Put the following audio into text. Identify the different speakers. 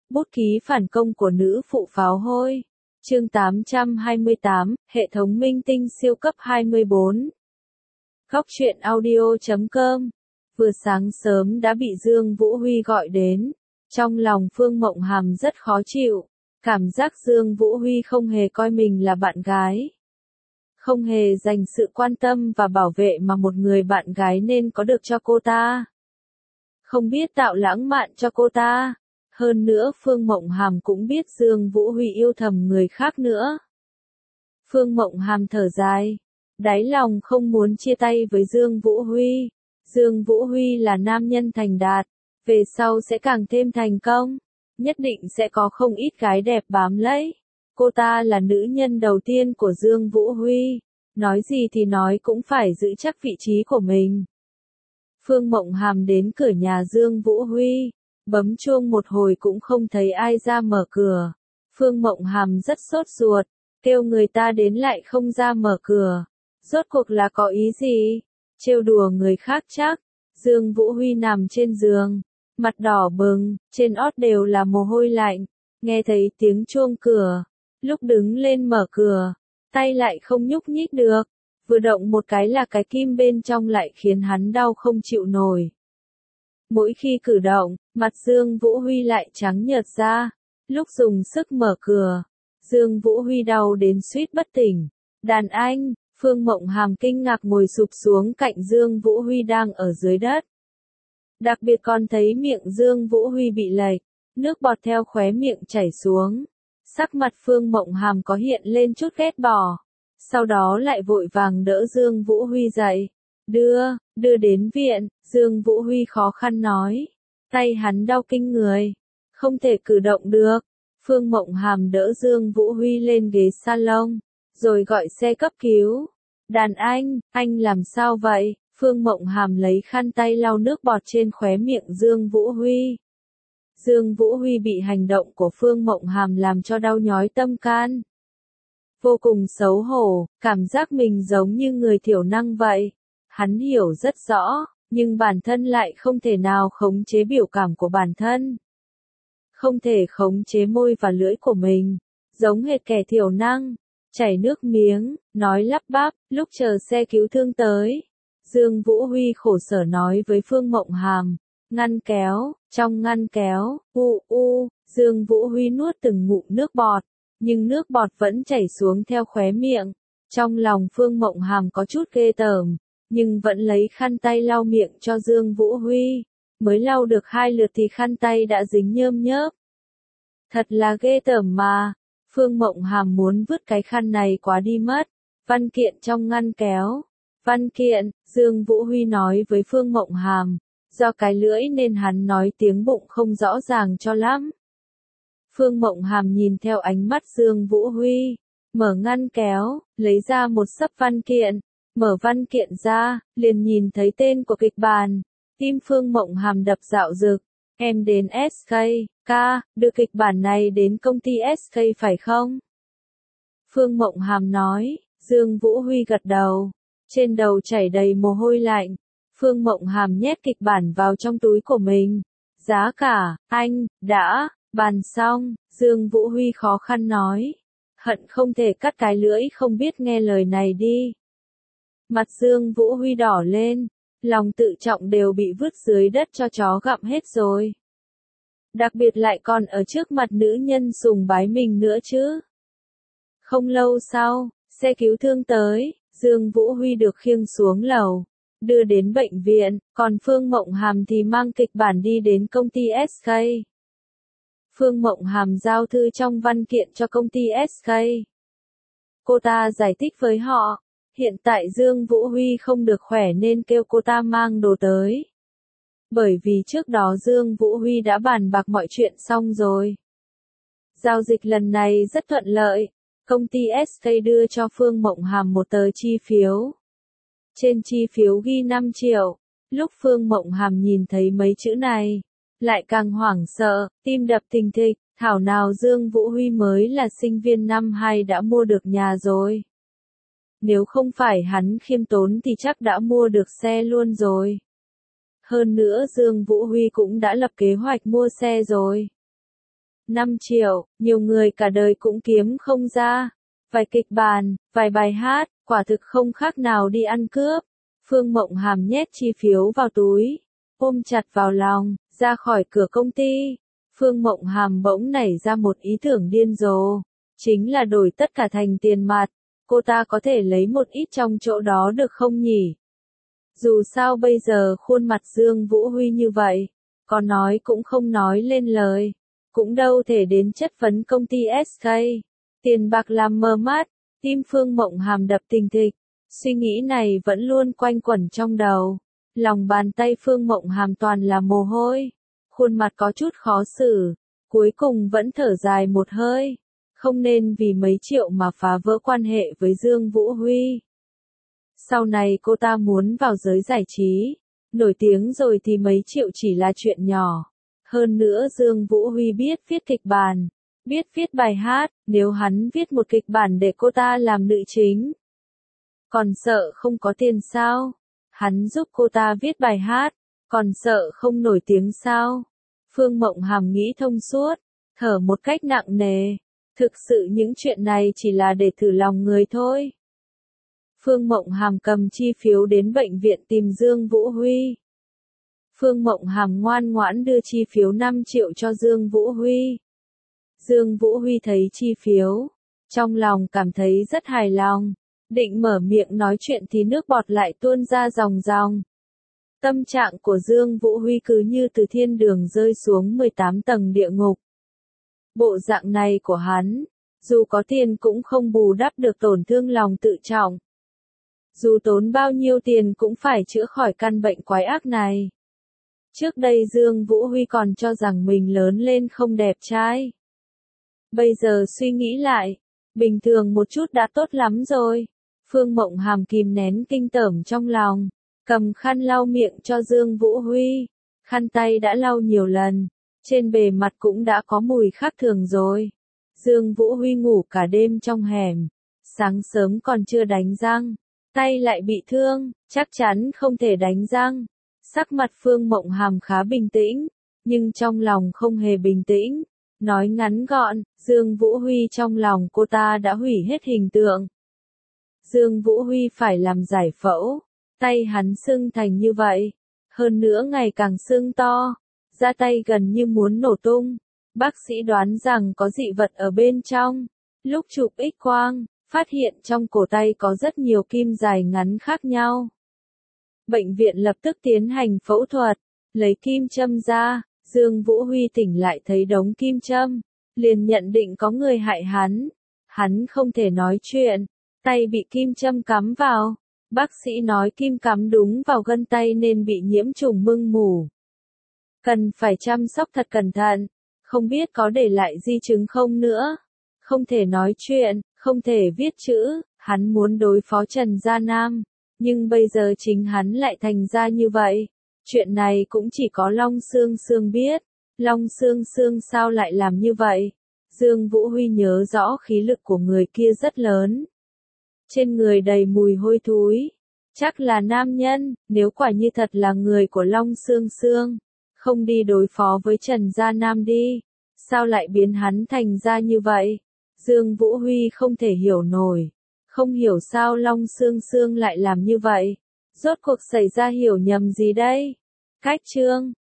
Speaker 1: Bút ký phản công của nữ phụ pháo hôi. Chương 828, hệ thống minh tinh siêu cấp 24. Góc truyện audio.com. Vừa sáng sớm đã bị Dương Vũ Huy gọi đến. Trong lòng Phương Mộng Hàm rất khó chịu. Cảm giác Dương Vũ Huy không hề coi mình là bạn gái. Không hề dành sự quan tâm và bảo vệ mà một người bạn gái nên có được cho cô ta. Không biết tạo lãng mạn cho cô ta. Hơn nữa Phương Mộng Hàm cũng biết Dương Vũ Huy yêu thầm người khác nữa. Phương Mộng Hàm thở dài. Đáy lòng không muốn chia tay với Dương Vũ Huy. Dương Vũ Huy là nam nhân thành đạt. Về sau sẽ càng thêm thành công. Nhất định sẽ có không ít gái đẹp bám lấy. Cô ta là nữ nhân đầu tiên của Dương Vũ Huy. Nói gì thì nói cũng phải giữ chắc vị trí của mình. Phương Mộng Hàm đến cửa nhà Dương Vũ Huy. Bấm chuông một hồi cũng không thấy ai ra mở cửa. Phương Mộng Hàm rất sốt ruột. Kêu người ta đến lại không ra mở cửa. Rốt cuộc là có ý gì? Trêu đùa người khác chắc. Dương Vũ Huy nằm trên giường. Mặt đỏ bừng, trên ót đều là mồ hôi lạnh. Nghe thấy tiếng chuông cửa. Lúc đứng lên mở cửa. Tay lại không nhúc nhích được. Vừa động một cái là cái kim bên trong lại khiến hắn đau không chịu nổi. Mỗi khi cử động, mặt Dương Vũ Huy lại trắng nhợt ra. Lúc dùng sức mở cửa, Dương Vũ Huy đau đến suýt bất tỉnh. Đàn anh, Phương Mộng Hàm kinh ngạc ngồi sụp xuống cạnh Dương Vũ Huy đang ở dưới đất. Đặc biệt còn thấy miệng Dương Vũ Huy bị lệch, nước bọt theo khóe miệng chảy xuống. Sắc mặt Phương Mộng Hàm có hiện lên chút ghét bỏ. Sau đó lại vội vàng đỡ Dương Vũ Huy dậy. Đưa đến viện, Dương Vũ Huy khó khăn nói. Tay hắn đau kinh người. Không thể cử động được. Phương Mộng Hàm đỡ Dương Vũ Huy lên ghế salon. Rồi gọi xe cấp cứu. Đàn anh làm sao vậy? Phương Mộng Hàm lấy khăn tay lau nước bọt trên khóe miệng Dương Vũ Huy. Dương Vũ Huy bị hành động của Phương Mộng Hàm làm cho đau nhói tâm can. Vô cùng xấu hổ, cảm giác mình giống như người thiểu năng vậy. Hắn hiểu rất rõ, nhưng bản thân lại không thể nào khống chế biểu cảm của bản thân. Không thể khống chế môi và lưỡi của mình, giống hệt kẻ thiểu năng. Chảy nước miếng, nói lắp bắp, lúc chờ xe cứu thương tới. Dương Vũ Huy khổ sở nói với Phương Mộng Hàm, ngăn kéo, trong ngăn kéo, Dương Vũ Huy nuốt từng ngụm nước bọt, nhưng nước bọt vẫn chảy xuống theo khóe miệng. Trong lòng Phương Mộng Hàm có chút ghê tởm, nhưng vẫn lấy khăn tay lau miệng cho Dương Vũ Huy. Mới lau được 2 lượt thì khăn tay đã dính nhớm nhớp. Thật là ghê tởm mà. Phương Mộng Hàm muốn vứt cái khăn này quá đi mất. Văn kiện trong ngăn kéo. Văn kiện, Dương Vũ Huy nói với Phương Mộng Hàm. Do cái lưỡi nên hắn nói tiếng bụng không rõ ràng cho lắm. Phương Mộng Hàm nhìn theo ánh mắt Dương Vũ Huy. Mở ngăn kéo, lấy ra một xấp văn kiện. Mở văn kiện ra, liền nhìn thấy tên của kịch bản. Tim Phương Mộng Hàm đập dạo dực. Em đến SK, đưa kịch bản này đến công ty SK phải không? Phương Mộng Hàm nói. Dương Vũ Huy gật đầu. Trên đầu chảy đầy mồ hôi lạnh. Phương Mộng Hàm nhét kịch bản vào trong túi của mình. Giá cả, anh, đã, bàn xong. Dương Vũ Huy khó khăn nói. Hận không thể cắt cái lưỡi không biết nghe lời này đi. Mặt Dương Vũ Huy đỏ lên. Lòng tự trọng đều bị vứt dưới đất cho chó gặm hết rồi. Đặc biệt lại còn ở trước mặt nữ nhân sùng bái mình nữa chứ. Không lâu sau, xe cứu thương tới, Dương Vũ Huy được khiêng xuống lầu, đưa đến bệnh viện, còn Phương Mộng Hàm thì mang kịch bản đi đến công ty SK. Phương Mộng Hàm giao thư trong văn kiện cho công ty SK. Cô ta giải thích với họ. Hiện tại Dương Vũ Huy không được khỏe nên kêu cô ta mang đồ tới. Bởi vì trước đó Dương Vũ Huy đã bàn bạc mọi chuyện xong rồi. Giao dịch lần này rất thuận lợi. Công ty SK đưa cho Phương Mộng Hàm một tờ chi phiếu. Trên chi phiếu ghi 5 triệu. Lúc Phương Mộng Hàm nhìn thấy mấy chữ này, lại càng hoảng sợ, tim đập thình thịch. Thảo nào Dương Vũ Huy mới là sinh viên năm 2 đã mua được nhà rồi. Nếu không phải hắn khiêm tốn thì chắc đã mua được xe luôn rồi. Hơn nữa Dương Vũ Huy cũng đã lập kế hoạch mua xe rồi. 5 triệu, nhiều người cả đời cũng kiếm không ra. Vài kịch bản, vài bài hát, quả thực không khác nào đi ăn cướp. Phương Mộng Hàm nhét chi phiếu vào túi, ôm chặt vào lòng, ra khỏi cửa công ty. Phương Mộng Hàm bỗng nảy ra một ý tưởng điên rồ, chính là đổi tất cả thành tiền mặt. Cô ta có thể lấy một ít trong chỗ đó được không nhỉ? Dù sao bây giờ khuôn mặt Dương Vũ Huy như vậy, có nói cũng không nói lên lời, cũng đâu thể đến chất vấn công ty SK. Tiền bạc làm mờ mắt, tim Phương Mộng Hàm đập thình thịch, suy nghĩ này vẫn luôn quanh quẩn trong đầu. Lòng bàn tay Phương Mộng Hàm toàn là mồ hôi, khuôn mặt có chút khó xử, cuối cùng vẫn thở dài một hơi. Không nên vì mấy triệu mà phá vỡ quan hệ với Dương Vũ Huy. Sau này cô ta muốn vào giới giải trí, nổi tiếng rồi thì mấy triệu chỉ là chuyện nhỏ. Hơn nữa Dương Vũ Huy biết viết kịch bản, biết viết bài hát, nếu hắn viết một kịch bản để cô ta làm nữ chính. Còn sợ không có tiền sao? Hắn giúp cô ta viết bài hát, còn sợ không nổi tiếng sao? Phương Mộng Hàm nghĩ thông suốt, thở một cách nặng nề. Thực sự những chuyện này chỉ là để thử lòng người thôi. Phương Mộng Hàm cầm chi phiếu đến bệnh viện tìm Dương Vũ Huy. Phương Mộng Hàm ngoan ngoãn đưa chi phiếu 5 triệu cho Dương Vũ Huy. Dương Vũ Huy thấy chi phiếu, trong lòng cảm thấy rất hài lòng, định mở miệng nói chuyện thì nước bọt lại tuôn ra ròng ròng. Tâm trạng của Dương Vũ Huy cứ như từ thiên đường rơi xuống 18 tầng địa ngục. Bộ dạng này của hắn, dù có tiền cũng không bù đắp được tổn thương lòng tự trọng. Dù tốn bao nhiêu tiền cũng phải chữa khỏi căn bệnh quái ác này. Trước đây Dương Vũ Huy còn cho rằng mình lớn lên không đẹp trai. Bây giờ suy nghĩ lại, bình thường một chút đã tốt lắm rồi. Phương Mộng Hàm kìm nén kinh tởm trong lòng, cầm khăn lau miệng cho Dương Vũ Huy. Khăn tay đã lau nhiều lần, trên bề mặt cũng đã có mùi khác thường rồi. Dương Vũ Huy ngủ cả đêm trong hẻm, sáng sớm còn chưa đánh răng, tay lại bị thương, chắc chắn không thể đánh răng. Sắc mặt Phương Mộng Hàm khá bình tĩnh, nhưng trong lòng không hề bình tĩnh. Nói ngắn gọn, Dương Vũ Huy trong lòng cô ta đã hủy hết hình tượng. Dương Vũ Huy phải làm giải phẫu, tay hắn sưng thành như vậy, hơn nữa ngày càng sưng to, da tay gần như muốn nổ tung. Bác sĩ đoán rằng có dị vật ở bên trong. Lúc chụp X-quang, phát hiện trong cổ tay có rất nhiều kim dài ngắn khác nhau. Bệnh viện lập tức tiến hành phẫu thuật, lấy kim châm ra. Dương Vũ Huy tỉnh lại thấy đống kim châm, liền nhận định có người hại hắn. Hắn không thể nói chuyện, tay bị kim châm cắm vào. Bác sĩ nói kim cắm đúng vào gân tay nên bị nhiễm trùng mưng mủ. Cần phải chăm sóc thật cẩn thận, không biết có để lại di chứng không nữa. Không thể nói chuyện, không thể viết chữ, hắn muốn đối phó Trần Gia Nam, nhưng bây giờ chính hắn lại thành ra như vậy. Chuyện này cũng chỉ có Long Sương Sương biết. Long Sương Sương sao lại làm như vậy? Dương Vũ Huy nhớ rõ khí lực của người kia rất lớn. Trên người đầy mùi hôi thối. Chắc là nam nhân, nếu quả như thật là người của Long Sương Sương. Không đi đối phó với Trần Gia Nam đi. Sao lại biến hắn thành ra như vậy? Dương Vũ Huy không thể hiểu nổi. Không hiểu sao Long Sương Sương lại làm như vậy. Rốt cuộc xảy ra hiểu nhầm gì đây? Cách chương